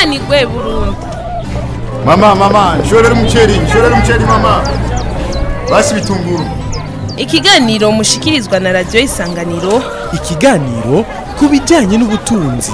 tunganirwe Burundi. Mama, nshorera umuceri mama. Basi bitunguru. Ikiganiro mushikirizwa na Radio Isanganiro. Ikiganiro kubijanye n'ubutunzi.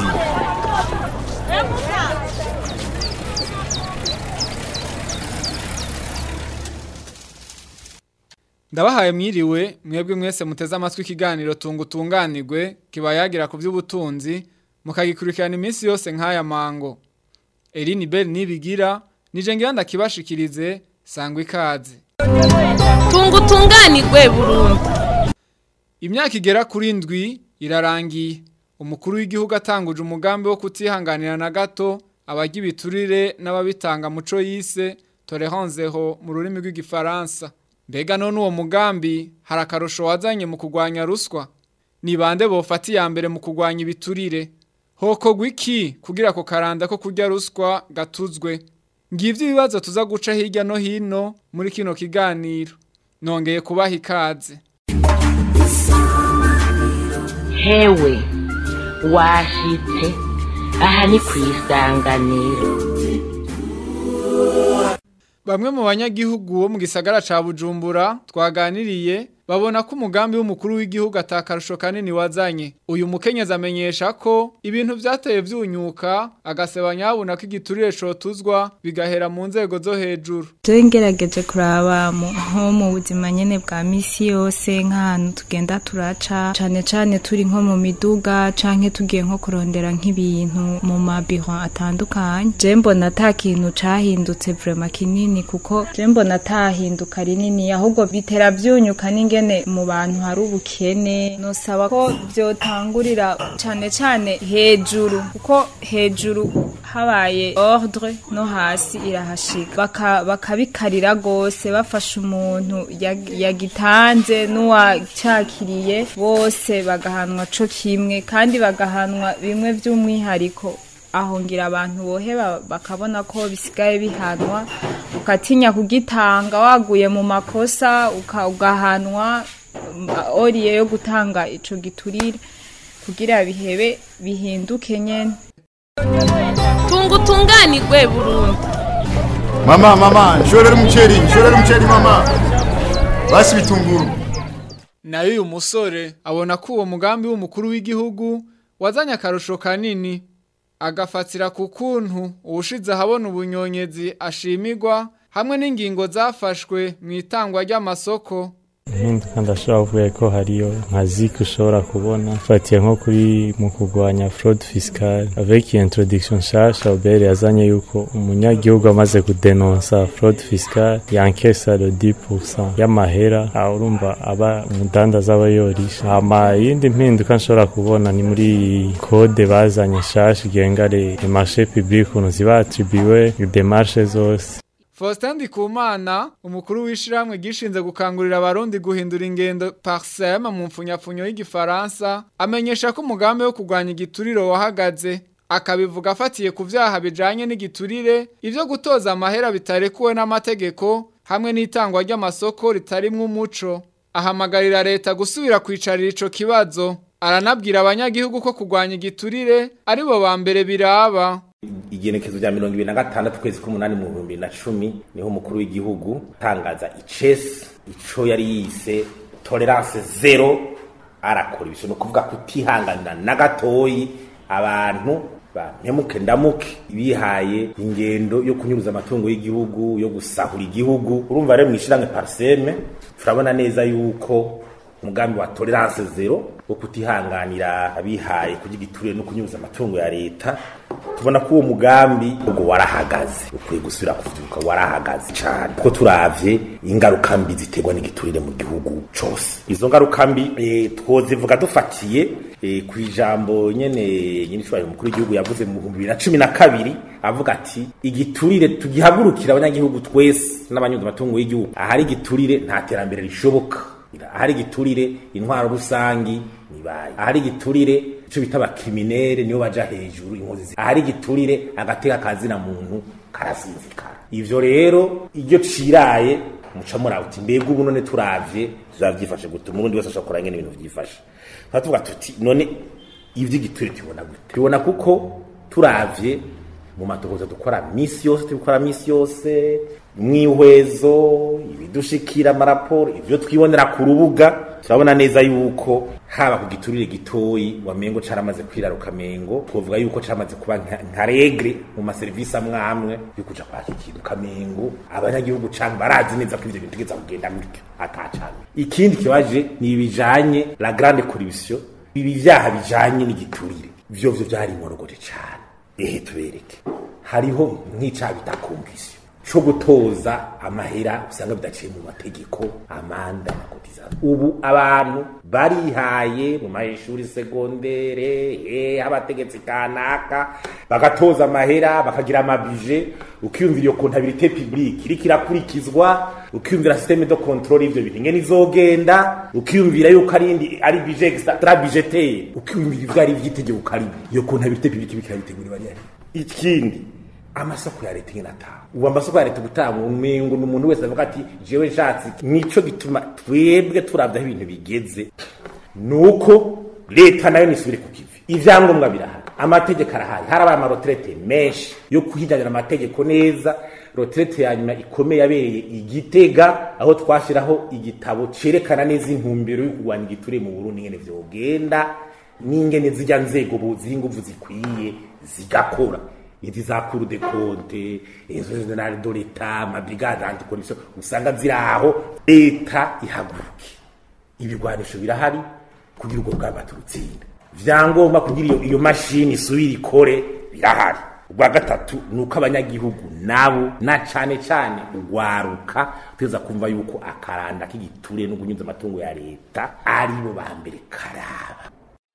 Ndabahaye mwiriwe mwebwe mwese muteze amatwi ikiganiro tunganirwe kibayagira ku by'ubutunzi mukagikurikirana iminsi yose nk'aya mango. Eline Bell nibigira nije ngiranda kibashikirize sangwa ikaze. Tunganirwe Burundi. Imyaka igera kuri 7 irarangiye. Umukuru w'igihugu atanguje umugambi wo kutihanganira na gato abagira ibiturire n'ababitanga muco yise tolérance zéro mu rurimi rw'igifaransa. Mbega none uwo mugambi harakarusho wazanye mu kugwanya ruswa? Ni bande bofati ya mbere mu kugwanya ibiturire? Hokogwa iki kugira ko karanda ko kurya ruswa gatuzwe? Ngivyo ibibazo tuza guca hirya no hino muri kino kiganiro. Nongeye kubaha ikaze. Hewe washitse aha ni kwisanganiro. Bamwe mu banyagihugu bo mu gisagara ca Bujumbura twaganiriye babona ko umugambi w'umukuru w'igihugu atakarusho kanini wazanye. Uyu mukenyezi amenyesha ko ibintu vyateye vyunyuka agasebanya abona ko igiturire cotuzwa bigahera mu nzego zo hejuru. Je ngerageje kuraba nko mu buzima nyene bwa misi yose nk'ahantu tugenda turaca cane turi nko mu miduga canke tugiye nko kurondera nk'ibintu mu mabiro atandukanye. Je mbona ata kintu cahindutse vraiment kinini kuko je mbona atahinduka rinini ahubwo bitera vyunyuka n'ingene mu bantu hari ubukene. Nosaba ko vyotangurira cane hejuru kuko hejuru habaye ordre no hasi irahashika bakabikarira gose bafasha umuntu yagitanze n'uwacakiriye bose bagahanwa co kimwe kandi bagahanwa bimwe vy'umwihariko aho ngira abantu boheba bakabona ko bisigaye bihanwa ukatinya kugitanga waguye mu makosa ugahanwa oriye yo gutanga ico giturire kugira bihebe bihinduke nyene. Tunganirwe Burundi. Mama, nshorera umuceri mama. Basi bitunguru. Nayo uyu musore abona ko uwo mugambi w'umukuru w'igihugu wazanye akarusho kanini agafatira ku kuntu ubushize habona ubunyonyezi ashimirwa hamwe n'ingingo zafashwe mu itangwa ry'amasoko. Ndashobora kuvuga ko hariyo nka ziki ushobora kubona fatiye nko kuri mu kugwanya fraude fiscale avec introduction nshasha obere yazanye yuko umunyagihugu amaze kudenonsa fraude fiscale yankesa le 10% y'amahera urumva aba umudandaza aba yorisha. Hama yindi mpinduka nshobora kubona ni muri code bazanye nshasha igenga les marchés publics ukuntu ziba attribué des marchés zose. Faustin Ndikumana umukuru w'ishiramwe gishinze gukangurira abarundi guhindura ingendo parsem mu mfunyapfunyo y'igifaransa amenyesha ko umugambi wo kugwanya igituriro wahagaze akabivuga afatiye ku vyaha bijanye n'igiturire ivyo gutoza amahera bitarekuwe n'amategeko hamwe n'itangwa ry'amasoko ritarimwe umuco. Ahamagarira leta gusubira kwicarira ico kibazo aranabwira abanyagihugu ko kugwanya igiturire aribo ba mbere biraba. Igenekezo rya 2026 kwezi k'umunani mu 2010 niho umukuru w'igihugu tangaza icesi ico yari yise tolérance zéro arakora ibisho no kuvuga kutihanganira na gatoyi abantu bantemuke ndamuke bihaye ingendo yo kunyuruza amatungo y'igihugu yo gusahura igihugu. Urumva rero mwishirange parseme turabona neza yuko umugambi wa tolérance zéro wo kutihanganira abihaye kugigiturire no kunyuruza amatungo ya leta tubona ko uwo mugambi ubwo warahagaze ukwiye gusubira kuvyuka warahagaze cyane kuko turavye ingaruka mbi ziterwa n'igiturire mu gihugu cose. Izo ngaruka mbi twozivuga dufatiye kwijambo nyene cyo umukuru w'igihugu yavuze mu 2012 avuga ati igiturire tugihagurukira abanyagihugu twese n'abanyuza amatungo y'igihugu. Ahari igiturire nta terambere rishoboka. Ahari igiturire intwaro rusangi nibaye. Ahari igiturire ico bitaba criminel niyo baja hejuru inkozi. Ahari igiturire agateka kazina muntu karasinzikara. Ivyo rero iryo ciraye muca murauti mbega ubu none turavye zavyifashe gutuma urundi wese ashobora kuranga ibintu vyifashe. Tuvuga tuti none ivyo igiturire tubona gute? Tubona kuko turavye mu matohoza dukora misi yose mwihwezo ibidushikira amaraporo ivyo twibonera ku rubuga turabona neza yuko haba ku giturire gitoyi wamengo caramaze kwiraruka mengo twovuga yuko caramaze kuba nka regre mu maserivisi amwamwe yo kuja kwakira kamengo abanyagihugu canke barazi neza ko ivyo bitegeza kugenda gutyo atacane. Ikindi kibaje ni ibijanye la grande corruption, ibi vyaha bijanye n'igiturire vyo vyari morogoje cane. Tubereke hariho nk'icaha bita konkisiyo cyo gutoza amahera usanga bidaciye mu mategeko, amanda na kotiza. Ubu abantu barihaye mu mashuri segondere abategetsi kanaka bagatoza amahera bakagira amabije, ukiyumvira iyo comptabilité publique iri kirakurikizwa, ukiyumvira système de contrôle ivyo bintu ngene izogenda, ukiyumvira yuko ari budget extra budgetaire, ukiyumvira ivyo ari vyitegeko kari iyo comptabilité publique bikirabitegura bari. Ikindi amasoko ya leta nginataha ubu amasoko ya leta gutanga umengo n'umuntu wese avuga ati jewe nshatse nico gituma twebwe turavya ibintu bigeze nuko leta nayo nisubire ku kivi. Ivyangombwa birahari, amategeko arahari, harabaye amaretraite menshi yo kuhijana amategeko neza. Retraite ya nyuma ikomeye yabereye Igitega aho twashiraho igitabo cerekana neza intumbero yo kurwanya igiturire mu Burundi ngene vyogenda n'ingene zijya nzego buzinguvu zikwiye zigakora. Izi za Cour des comptes, izo general de l'État, ma brigade anticorruption usanga ziraho leta ihaguruke. Ibigwanisho birahari kugira ubwo bw'abaturutsinda. Vyangombwa kugira iyo machine isubira ikore birahari. Ubwa gatatu nuko abanyagihugu nabo na cane ugwaruka teza kumva yuko akaranda k'igiture no kunyuza amatungo ya leta aribo bambere karaba.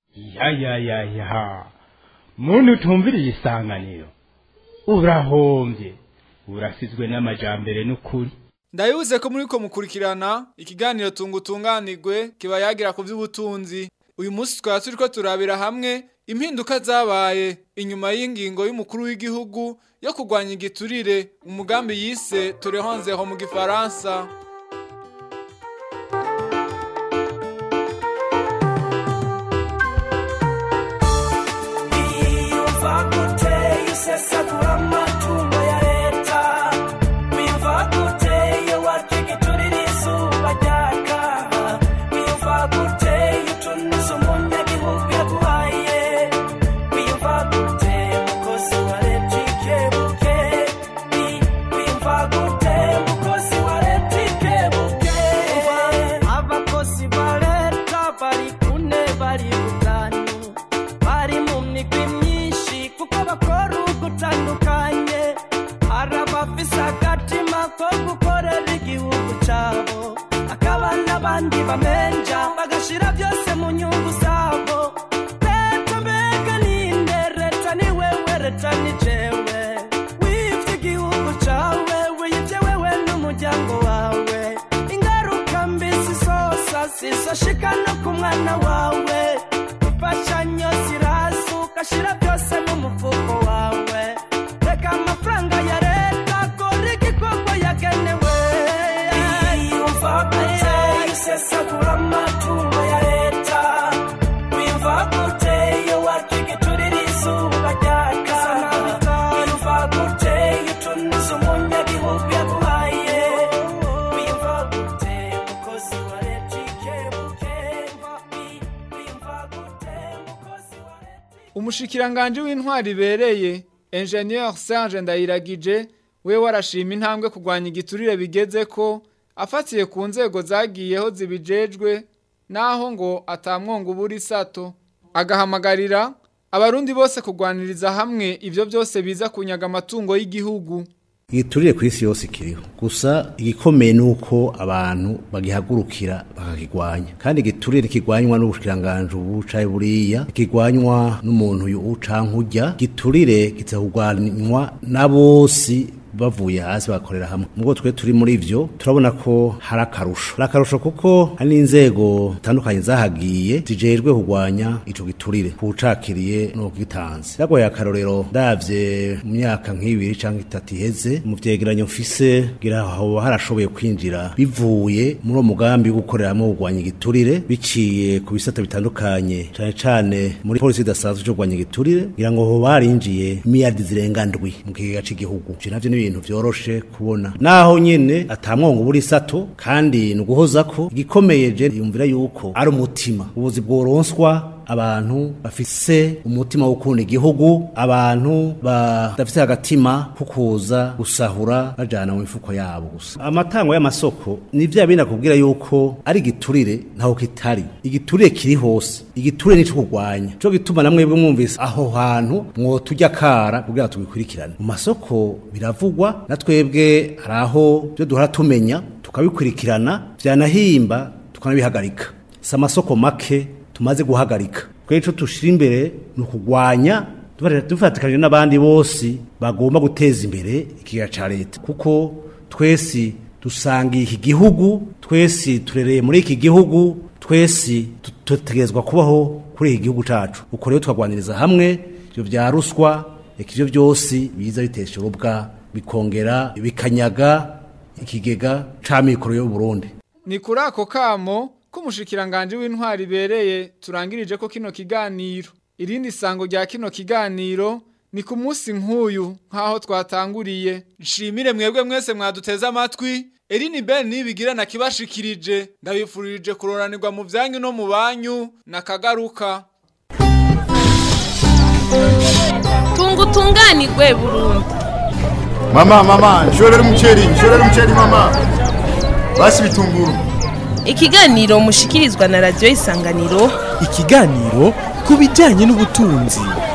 Ya muntu utumviriye isanganiro urahombye, urasizwe n'amajambere n'ukuri. Ndayuze ko muriko mukurikirana ikiganiro tungutunganirwe kiba yagira ku vy'ubutunzi. Uyu munsi twaba turiko turabira hamwe impinduka zabaye inyuma y'ingingo y'umukuru w'igihugu yo kurwanya igiturire, umugambi yise Tolérance zéro mu gifaransa. Bamenja bagashira byose mu nyungu zabo. Leta mbega ninde? Leta ni wewe, leta ni jewe. Wivye igihugu cawe, wivye wewe n'umuryango wawe. Ingaruka mbi zizosa zizoshika no ku mwana wawe. Imfashanyo ziraza ugashira byose mu mufuko wawe. Reka amafaranga ya leta akora igikorwa yagenewe. Sagura amatungo ya leta biva gute yo wakigiturira izuba ryaka biva gute yutunuza umunyagihugu yaguhaye biva gute mukozi wa leta ikebuke biva gute mukozi wa leta. Umushikiranganje w'intwari bereye Ingenieur Serge Ndayiragije we warashima intambwe kurwanya igiturire bigeze ko afatiye ku nzego zagiyeho zibijejwe naho ngo atamwongo buri sato, agahamagarira abarundi bose kugwaniriza hamwe ivyo byose biza kunyaga amatungo y'igihugu. Igiturire ku isi yose kiriho, gusa igikomeye nuko abantu bagihagurukira bakakigwanya, kandi igiturire kigwanywa n'ubushikiranganje ubucaye buriya, kigwanywa n'umuntu ucanka urya. Igiturire kizahugwanywa na bose bavuye hasi bakorera hamwe mubwo twe turi muri ivyo turabona ko hari akarusho kuko hari inzego zitandukanye zahagiye zijejwe kugwanya ico giturire kucakiriye no gitanze yagoye akarorero ndavye mu myaka nk'ibiri canke 3 iheze mu vyegeranyo mfise gira aho harashoboye kwinjira bivuye muri umugambi wo gukoreramo kugwanya igiturire biciye ku bisata bitandukanye cane muri polisi dasanzwe cyo kugwanya igiturire kugira ngo ho barinjiye miliyardi zirenga ndwi mu kigega cy'igihugu navyo ni ibintu vyoroshe kubona naho nyene atamwongo buri sato kandi nuguhoza ko igikomeye je yumvira yuko ari umutima ubuzi bworonswa abantu bafise umutima wo gukunda igihugu abantu badafise agatima kukuza gusahura bajana mu mifuko yabo gusa amatango y'amasoko ni vya bina kubwira yuko ari giturire ntaho kitari igiturire kiri hose igiturire nico kugwanya cyo gituma namwe bwo mwumvise aho hantu mwo tujya kara kugira tubikurikirane mu masoko biravugwa natwebwe haraho byo duhora tumenya tukabikurikirana byanahimba tukanabihagarika samasoko make tumaze guhagarika kweco tushira imbere no kugwanya dufatikanye n'abandi bose bagomba guteza imbere ikiga ca leta kuko twese dusangiye iki gihugu twese turereye muri iki gihugu twese tutegerezwa kubaho kuri iki gihugu cacu uko rero twagwaniriza hamwe ivyo vya ruswa ikivyo byose biza bitesha urubwa bikongera bikanyaga ikigega ca mikoro yo Burundi ni kuri ako kamo k'umushikiranganje w'intwari bereye turangirije ko kino kiganiro irindi sango rya kino kiganiro ni ku munsi nk'uyu nk'aho twatanguriye nshimire mwebwe mwese mwaduteza amatwi Erini Ben nibigira na kibashikirije ndabifurije kuroranirwa mu vyanyu no mu banyu nakagaruka tungutunganirwe Burundi mama nshorera umuceri mama basi bitunguru ikiganiro mushikirizwa na radio Isanganiro ikiganiro ku bijyanye n'ubutunzi